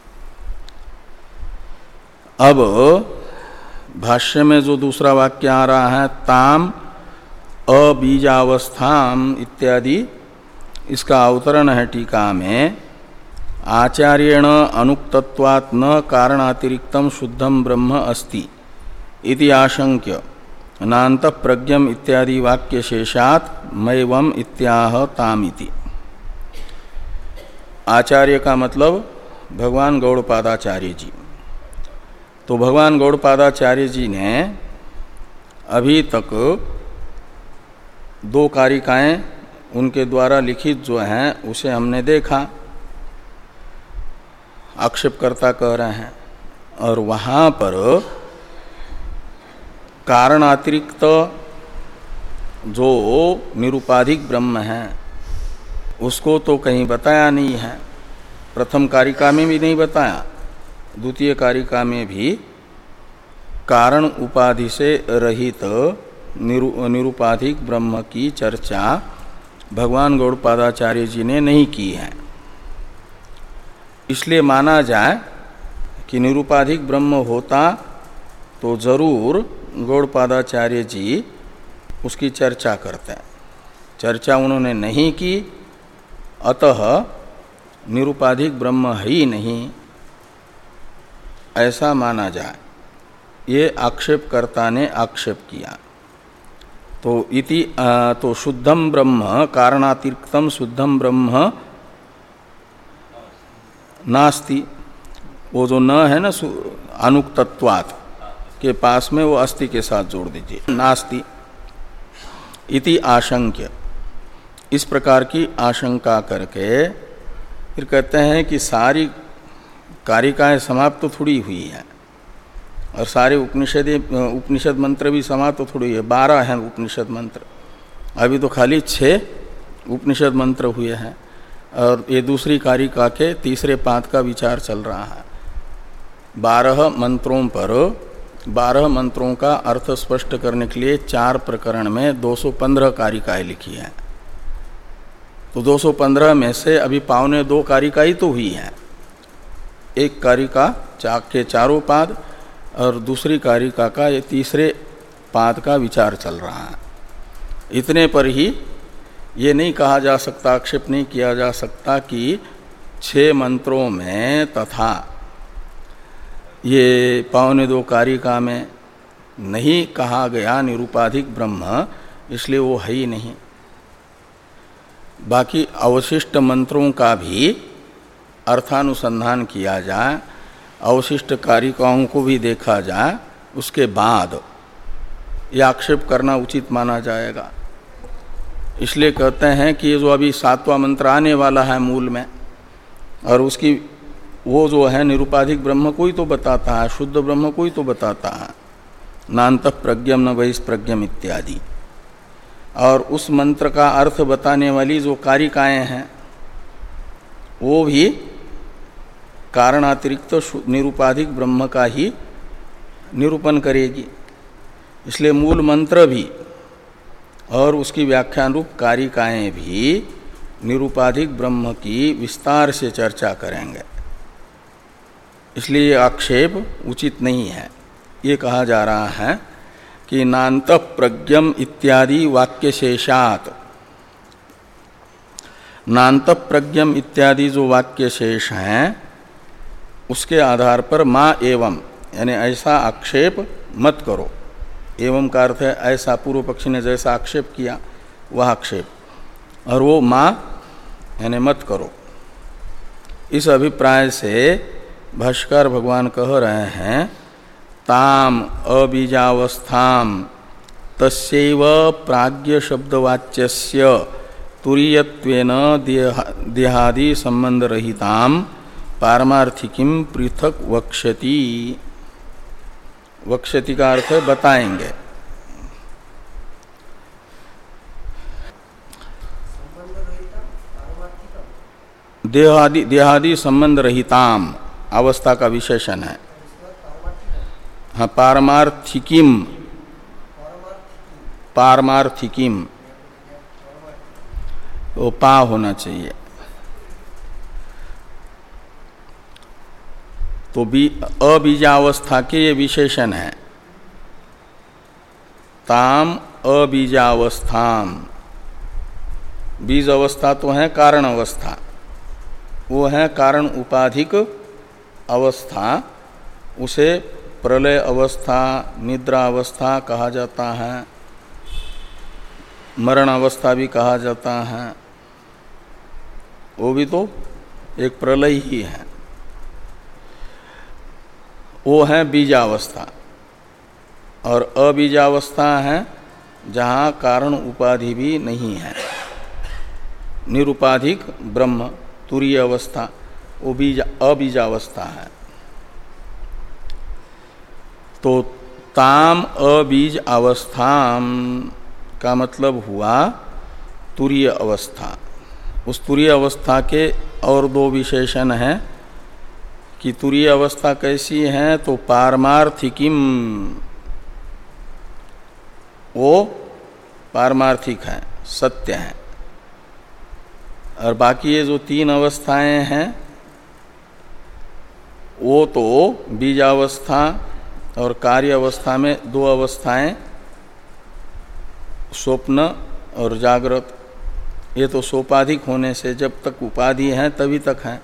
अब भाष्य में जो दूसरा वाक्य आ रहा है ताम अबीजावस्थाम इत्यादि, इसका अवतरण है टीका में, आचार्येण अनुक्तत्वात् न कारणातिरिक्तम शुद्धम ब्रह्म अस्ति इति आशंक्य नान्त प्रज्ञम इत्यादि वाक्य शेषात् मैवम इत्याह तामिति। आचार्य का मतलब भगवान गौड़पादाचार्य जी। तो भगवान गौड़पादाचार्य जी ने अभी तक दो कारिकाएं उनके द्वारा लिखित जो हैं उसे हमने देखा, आक्षेपकर्ता कह रहे हैं, और वहाँ पर कारण अतिरिक्त जो निरुपाधिक ब्रह्म है उसको तो कहीं बताया नहीं है, प्रथम कारिका में भी नहीं बताया, द्वितीय कारिका में भी कारण उपाधि से रहित निरु, निरुपाधिक ब्रह्म की चर्चा भगवान गौड़पादाचार्य जी ने नहीं की है। इसलिए माना जाए कि निरुपाधिक ब्रह्म होता तो जरूर गौड़पादाचार्य जी उसकी चर्चा करते हैं, चर्चा उन्होंने नहीं की, अतः निरुपाधिक ब्रह्म ही नहीं ऐसा माना जाए, ये आक्षेपकर्ता ने आक्षेप किया। तो इति तो शुद्धम ब्रह्म कारणातिरिक्तम शुद्धम ब्रह्म नास्ति, वो जो न है ना अनुक्तत्वात् के पास में वो अस्ति के साथ जोड़ दीजिए, नास्ति इति आशंक्य, इस प्रकार की आशंका करके फिर कहते हैं कि सारी कारिकाएं समाप्त तो थोड़ी हुई है और सारे उपनिषद उपनिषद मंत्र भी समाप्त तो थोड़ी है, बारह हैं उपनिषद मंत्र, अभी तो खाली छः उपनिषद मंत्र हुए हैं और ये दूसरी कारिका के तीसरे पाद का विचार चल रहा है। बारह मंत्रों पर बारह मंत्रों का अर्थ स्पष्ट करने के लिए चार प्रकरण में दो सौ पंद्रह कारिकाएं लिखी हैं, तो दो सौ पंद्रह में से अभी पौने दो कारिकाएं तो हुई हैं, एक कारिका चा के चारों पाद और दूसरी कारिका का ये तीसरे पाद का विचार चल रहा है। इतने पर ही ये नहीं कहा जा सकता, आक्षेप नहीं किया जा सकता कि छह मंत्रों में तथा ये पौने दो कारिका में नहीं कहा गया निरुपाधिक ब्रह्म, इसलिए वो है ही नहीं। बाकी अवशिष्ट मंत्रों का भी अर्थानुसंधान किया जाए, अवशिष्ट कारिकाओं को भी देखा जाए, उसके बाद यह आक्षेप करना उचित माना जाएगा। इसलिए कहते हैं कि ये जो अभी सातवां मंत्र आने वाला है मूल में, और उसकी वो जो है निरुपाधिक ब्रह्म को ही तो बताता है, शुद्ध ब्रह्म को ही तो बताता है, नान्तः प्रज्ञम न बहिष्प्रज्ञम इत्यादि। और उस मंत्र का अर्थ बताने वाली जो कारिकाएं हैं वो भी कारणातिरिक्त निरुपाधिक ब्रह्म का ही निरूपण करेगी। इसलिए मूल मंत्र भी और उसकी व्याख्यान रूप कारिकाएं भी निरुपाधिक ब्रह्म की विस्तार से चर्चा करेंगे, इसलिए आक्षेप उचित नहीं है। ये कहा जा रहा है कि नान्तः प्रज्ञम इत्यादि वाक्य शेषात, नान्तः प्रज्ञम इत्यादि जो वाक्य शेष हैं उसके आधार पर माँ एवं, यानी ऐसा आक्षेप मत करो। एवं का अर्थ है ऐसा, पूर्व पक्षी ने जैसा आक्षेप किया वह आक्षेप, और वो माँ यानी मत करो। इस अभिप्राय से भाष्यकार भगवान कह रहे हैं ताम अबीजावस्थाम तस्यैव प्राज्ञ शब्दवाच्यस्य तुरीयत्वेन देहादि संबंध रहिताम पारमार्थिकीम पृथक वक्ष्यति। वक्ष्यति का अर्थ है बताएंगे। देहादि देहादि संबंध रहिताम अवस्था का विशेषण है। हाँ, पारमार्थिकीम, पारमार्थिकीम तो पा होना चाहिए। तो अबीजावस्था के ये विशेषण है। ताम अबीजावस्थाम, बीज अवस्था तो है कारण अवस्था, वो है कारण उपाधिक अवस्था, उसे प्रलय अवस्था, निद्रा अवस्था कहा जाता है, मरण अवस्था भी कहा जाता है। वो भी तो एक प्रलय ही है। वो है बीजावस्था। और अबीजावस्था है जहाँ कारण उपाधि भी नहीं है, निरुपाधिक ब्रह्म तुरीय अवस्था, वो बीज अबीजावस्था है। तो ताम अबीज अवस्थाम का मतलब हुआ तुरीय अवस्था। उस तुरीय अवस्था के और दो विशेषण हैं कि तुरीय अवस्था कैसी है, तो पारमार्थिकीम, वो पारमार्थिक है, सत्य है। और बाकी ये जो तीन अवस्थाएं हैं वो तो बीजावस्था और कार्य अवस्था में दो अवस्थाएं, स्वप्न और जागृत, ये तो सोपाधिक होने से जब तक उपाधि है तभी तक है,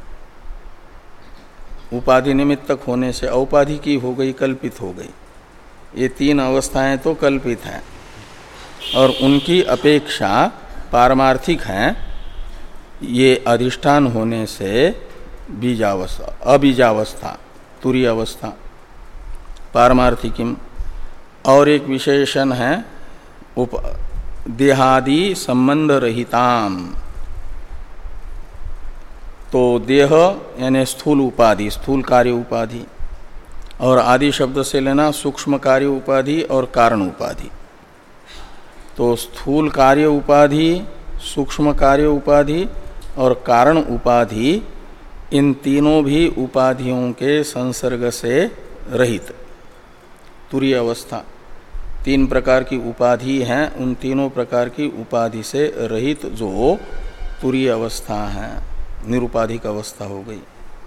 उपाधि निमित्तक होने से औपाधिकी हो गई, कल्पित हो गई। ये तीन अवस्थाएं तो कल्पित हैं और उनकी अपेक्षा पारमार्थिक हैं, ये अधिष्ठान होने से बीजावस्था, अबीजावस्था, तुरीय अवस्था, पारमार्थिकीम। और एक विशेषण है उप देहादि संबंध रहिताम, तो देह यानी स्थूल उपाधि, स्थूल कार्य उपाधि, और आदि शब्द से लेना सूक्ष्म कार्य उपाधि और कारण उपाधि। तो स्थूल कार्य उपाधि, सूक्ष्म कार्य उपाधि और कारण उपाधि, इन तीनों भी उपाधियों के संसर्ग से रहित तुरीय अवस्था। तीन प्रकार की उपाधि हैं, उन तीनों प्रकार की उपाधि से रहित जो तुरीय अवस्था है, निरुपाधिक अवस्था हो गई।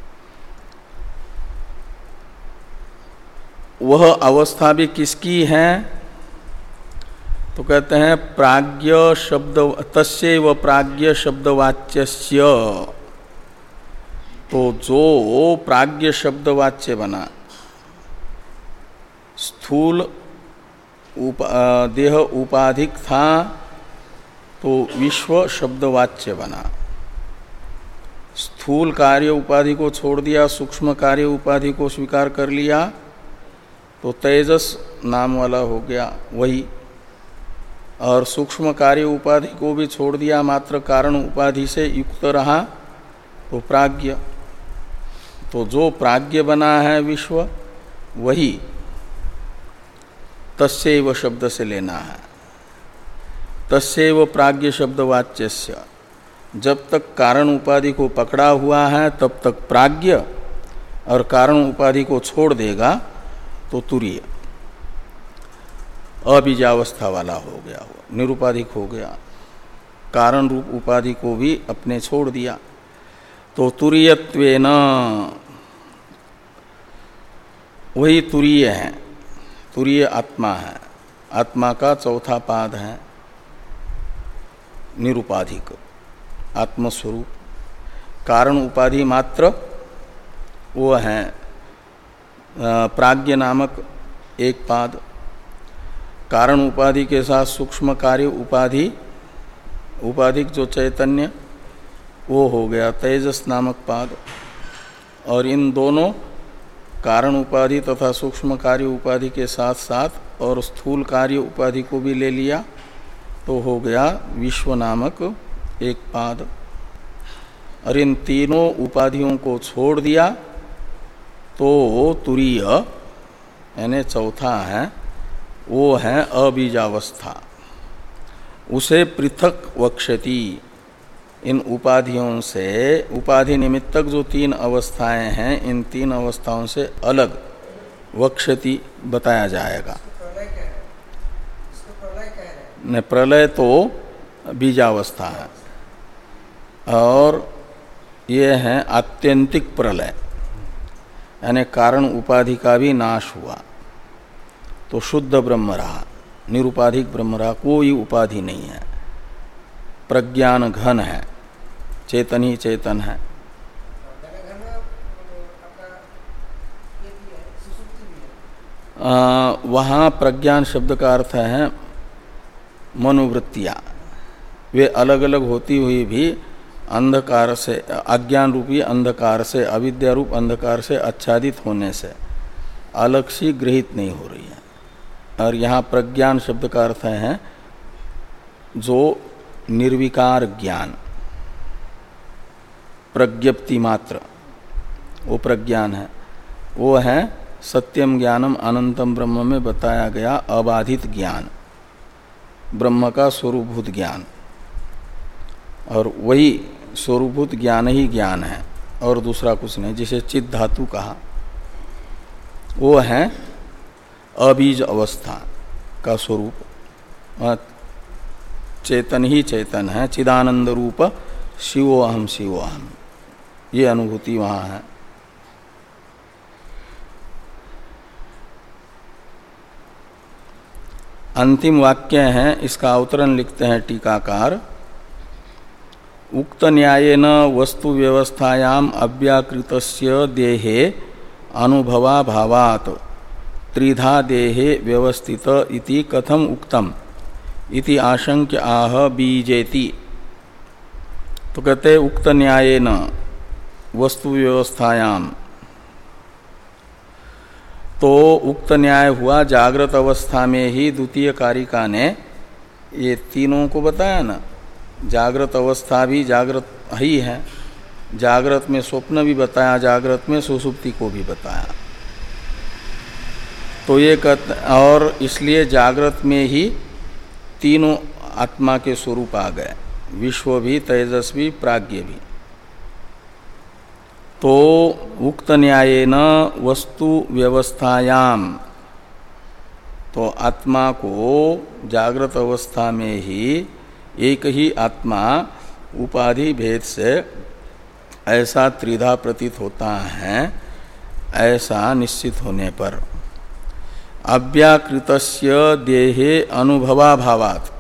वह अवस्था भी किसकी है, तो कहते हैं प्राज्ञ शब्द, तस्यैव प्राज्ञ शब्दवाच्यस्य। तो जो प्राज्ञ शब्दवाच्य बना, स्थूल उप, देह उपाधिक था तो विश्व शब्दवाच्य बना, स्थूल कार्य उपाधि को छोड़ दिया, सूक्ष्म कार्य उपाधि को स्वीकार कर लिया तो तेजस नाम वाला हो गया वही, और सूक्ष्म कार्य उपाधि को भी छोड़ दिया, मात्र कारण उपाधि से युक्त रहा तो प्राज्ञ। तो जो प्राज्ञ बना है विश्व, वही तस्यैव शब्द से लेना है। तस्यैव प्राज्ञ शब्द वाच्यस्य, जब तक कारण उपाधि को पकड़ा हुआ है तब तक प्राज्ञ, और कारण उपाधि को छोड़ देगा तो तुरीय, अबीजावस्था वाला हो गया, हो निरुपाधिक हो गया। कारण रूप उपाधि को भी अपने छोड़ दिया। तो तुरीयत्वेन, वही तुरीय है, तुरीय आत्मा है, आत्मा का चौथा पाद है निरुपाधिक आत्मस्वरूप। कारण उपाधि मात्र वो है प्राज्ञ नामक एक पाद। कारण उपाधि के साथ सूक्ष्म कार्य उपाधि, उपाधिक जो चैतन्य, वो हो गया तेजस नामक पाद। और इन दोनों कारण उपाधि तथा सूक्ष्म कार्य उपाधि के साथ साथ और स्थूल कार्य उपाधि को भी ले लिया तो हो गया विश्व नामक एक पाद। और इन तीनों उपाधियों को छोड़ दिया तो तुरीय यानी चौथा है, वो है अबीजावस्था। उसे पृथक वक्षति, इन उपाधियों से, उपाधि निमित्तक जो तीन अवस्थाएं हैं, इन तीन अवस्थाओं से अलग वक्षति बताया जाएगा। न प्रलय तो बीजावस्था है, और ये है आत्यंतिक प्रलय, यानी कारण उपाधि का भी नाश हुआ तो शुद्ध ब्रह्म रहा, निरुपाधिक ब्रह्म रहा, कोई उपाधि नहीं है, प्रज्ञान घन है, चेतन ही चेतन है। आ, वहाँ प्रज्ञान शब्द का अर्थ है मनोवृत्तियाँ, वे अलग अलग होती हुई भी अंधकार से, अज्ञान रूपी अंधकार से, अविद्या रूप अंधकार से आच्छादित होने से अलग सी गृहित नहीं हो रही है। और यहाँ प्रज्ञान शब्द का अर्थ है जो निर्विकार ज्ञान, प्रज्ञप्ति मात्र, वो प्रज्ञान है। वो है सत्यम ज्ञानम अनंतम ब्रह्म में बताया गया अबाधित ज्ञान, ब्रह्म का स्वरूपभूत ज्ञान। और वही स्वरूपभूत ज्ञान ही ज्ञान है और दूसरा कुछ नहीं। जिसे चित धातु कहा, वो है अबीज अवस्था का स्वरूप, चेतन ही चेतन है, चिदानंद रूप शिवो अहम शिवो अहम, ये अनुभूति वहाँ है। अंतिम वाक्य है, इसका अवतरण लिखते हैं टीकाकार। उक्त न्यायेन वस्तु व्यवस्थायाम अव्याकृतस्य देहे अनुभवा भावात त्रिधा देहे व्यवस्थित इति कथम उक्तम इति आशंक्य आह बीजेति। तो कहते उक्त न्यायेन वस्तु व्यवस्थायाम, तो उक्त न्याय हुआ जागृत अवस्था में ही द्वितीय कारिका ने ये तीनों को बताया ना। जागृत अवस्था भी जागृत ही है, जागृत में स्वप्न भी बताया, जागृत में सुषुप्ति को भी बताया। तो ये कहते, और इसलिए जागृत में ही तीनों आत्मा के स्वरूप आ गए, विश्व भी, तेजस्वी, प्राज्ञ भी। तो उक्त न्यायेन वस्तु व्यवस्थायाम, तो आत्मा को जागृत अवस्था में ही एक ही आत्मा उपाधि भेद से ऐसा त्रिधा प्रतीत होता है, ऐसा निश्चित होने पर अव्याकृतस्य देहे अनुभवा भावात्,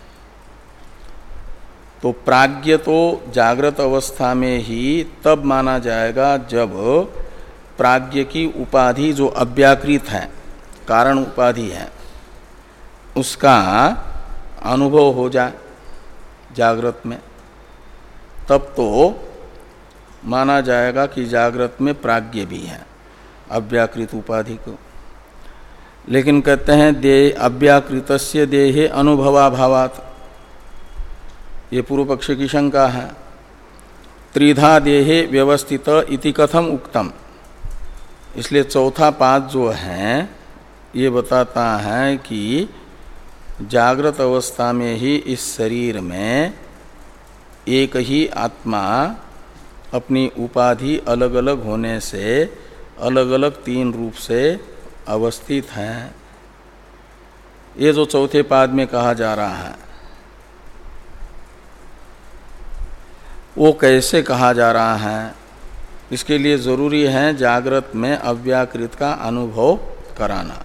तो प्राज्ञ तो जागृत अवस्था में ही तब माना जाएगा जब प्राज्ञ की उपाधि जो अव्याकृत है, कारण उपाधि है, उसका अनुभव हो जाए जागृत में, तब तो माना जाएगा कि जागृत में प्राज्ञ भी है अव्याकृत उपाधि को। लेकिन कहते हैं दे अव्याकृतस्य देहे अनुभवा भावात्, ये पूर्व पक्ष की शंका है। त्रिधा देहे व्यवस्थित इति कथम उक्तम, इसलिए चौथा पाद जो है ये बताता है कि जागृत अवस्था में ही इस शरीर में एक ही आत्मा अपनी उपाधि अलग अलग होने से अलग अलग तीन रूप से अवस्थित है। ये जो चौथे पाद में कहा जा रहा है, वो कैसे कहा जा रहा है, इसके लिए जरूरी है जागृत में अव्याकृत का अनुभव कराना।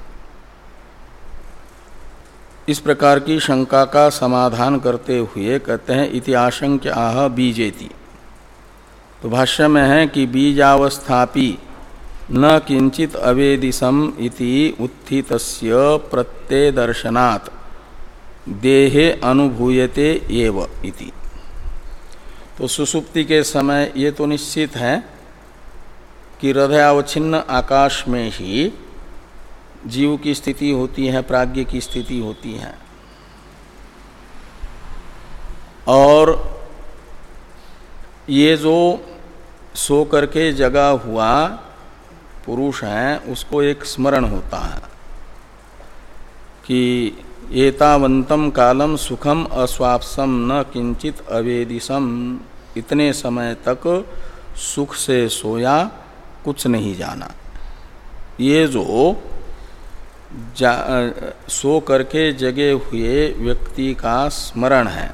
इस प्रकार की शंका का समाधान करते हुए कहते हैं इति आशंक्य आह बीजेति। तो भाष्य में है कि बीजावस्थापि न किंचित अवेदिसम इति उत्थितस्य प्रत्यय दर्शनात् देहे अनुभूयते एव इति। तो सुसुप्ति के समय ये तो निश्चित है कि हृदयावच्छिन्न आकाश में ही जीव की स्थिति होती है, प्राज्ञ की स्थिति होती है, और ये जो सो करके जगा हुआ पुरुष है उसको एक स्मरण होता है कि एतावंतम कालम सुखम अस्वाप्सम न किंचित अवेदिसम, इतने समय तक सुख से सोया, कुछ नहीं जाना। ये जो जा, सो करके जगे हुए व्यक्ति का स्मरण है,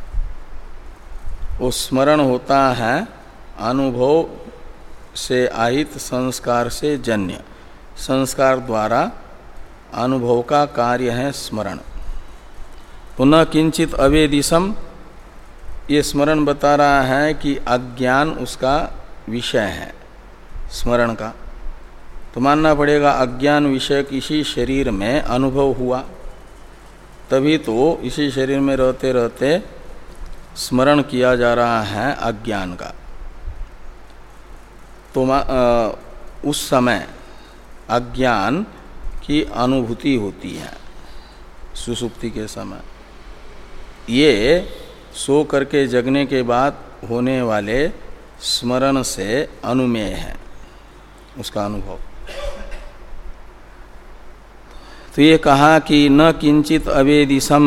वो स्मरण होता है अनुभव से आहित संस्कार से जन्य। संस्कार द्वारा अनुभव का कार्य है स्मरण। पुनः किंचित अवेदिसम, ये स्मरण बता रहा है कि अज्ञान उसका विषय है स्मरण का। तो मानना पड़ेगा अज्ञान विषय किसी शरीर में अनुभव हुआ, तभी तो इसी शरीर में रहते रहते स्मरण किया जा रहा है अज्ञान का। तो आ, उस समय अज्ञान की अनुभूति होती है सुसुप्ति के समय। ये सो करके जगने के बाद होने वाले स्मरण से अनुमेय है उसका अनुभव। तो ये कहा कि न किंचित अवेदिसम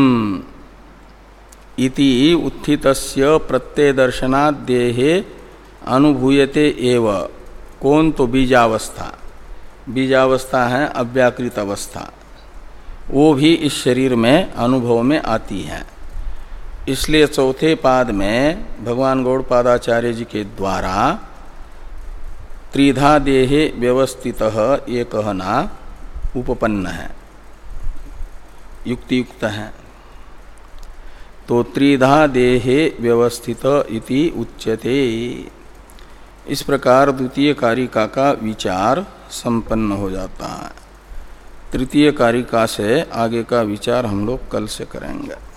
इति उत्थितस्य प्रत्यय दर्शनात् देहे अनुभूयते एव। कौन? तो बीजावस्था। बीजावस्था है अव्याकृत अवस्था, वो भी इस शरीर में अनुभव में आती है। इसलिए चौथे पाद में भगवान गौड़पादाचार्य जी के द्वारा त्रिधा देहे व्यवस्थितः ये कहना उपपन्न है, युक्ति युक्त है। तो त्रिधा देहे व्यवस्थित इति उच्यते। इस प्रकार द्वितीय कारिका का विचार संपन्न हो जाता है। तृतीय कारिका से आगे का विचार हम लोग कल से करेंगे।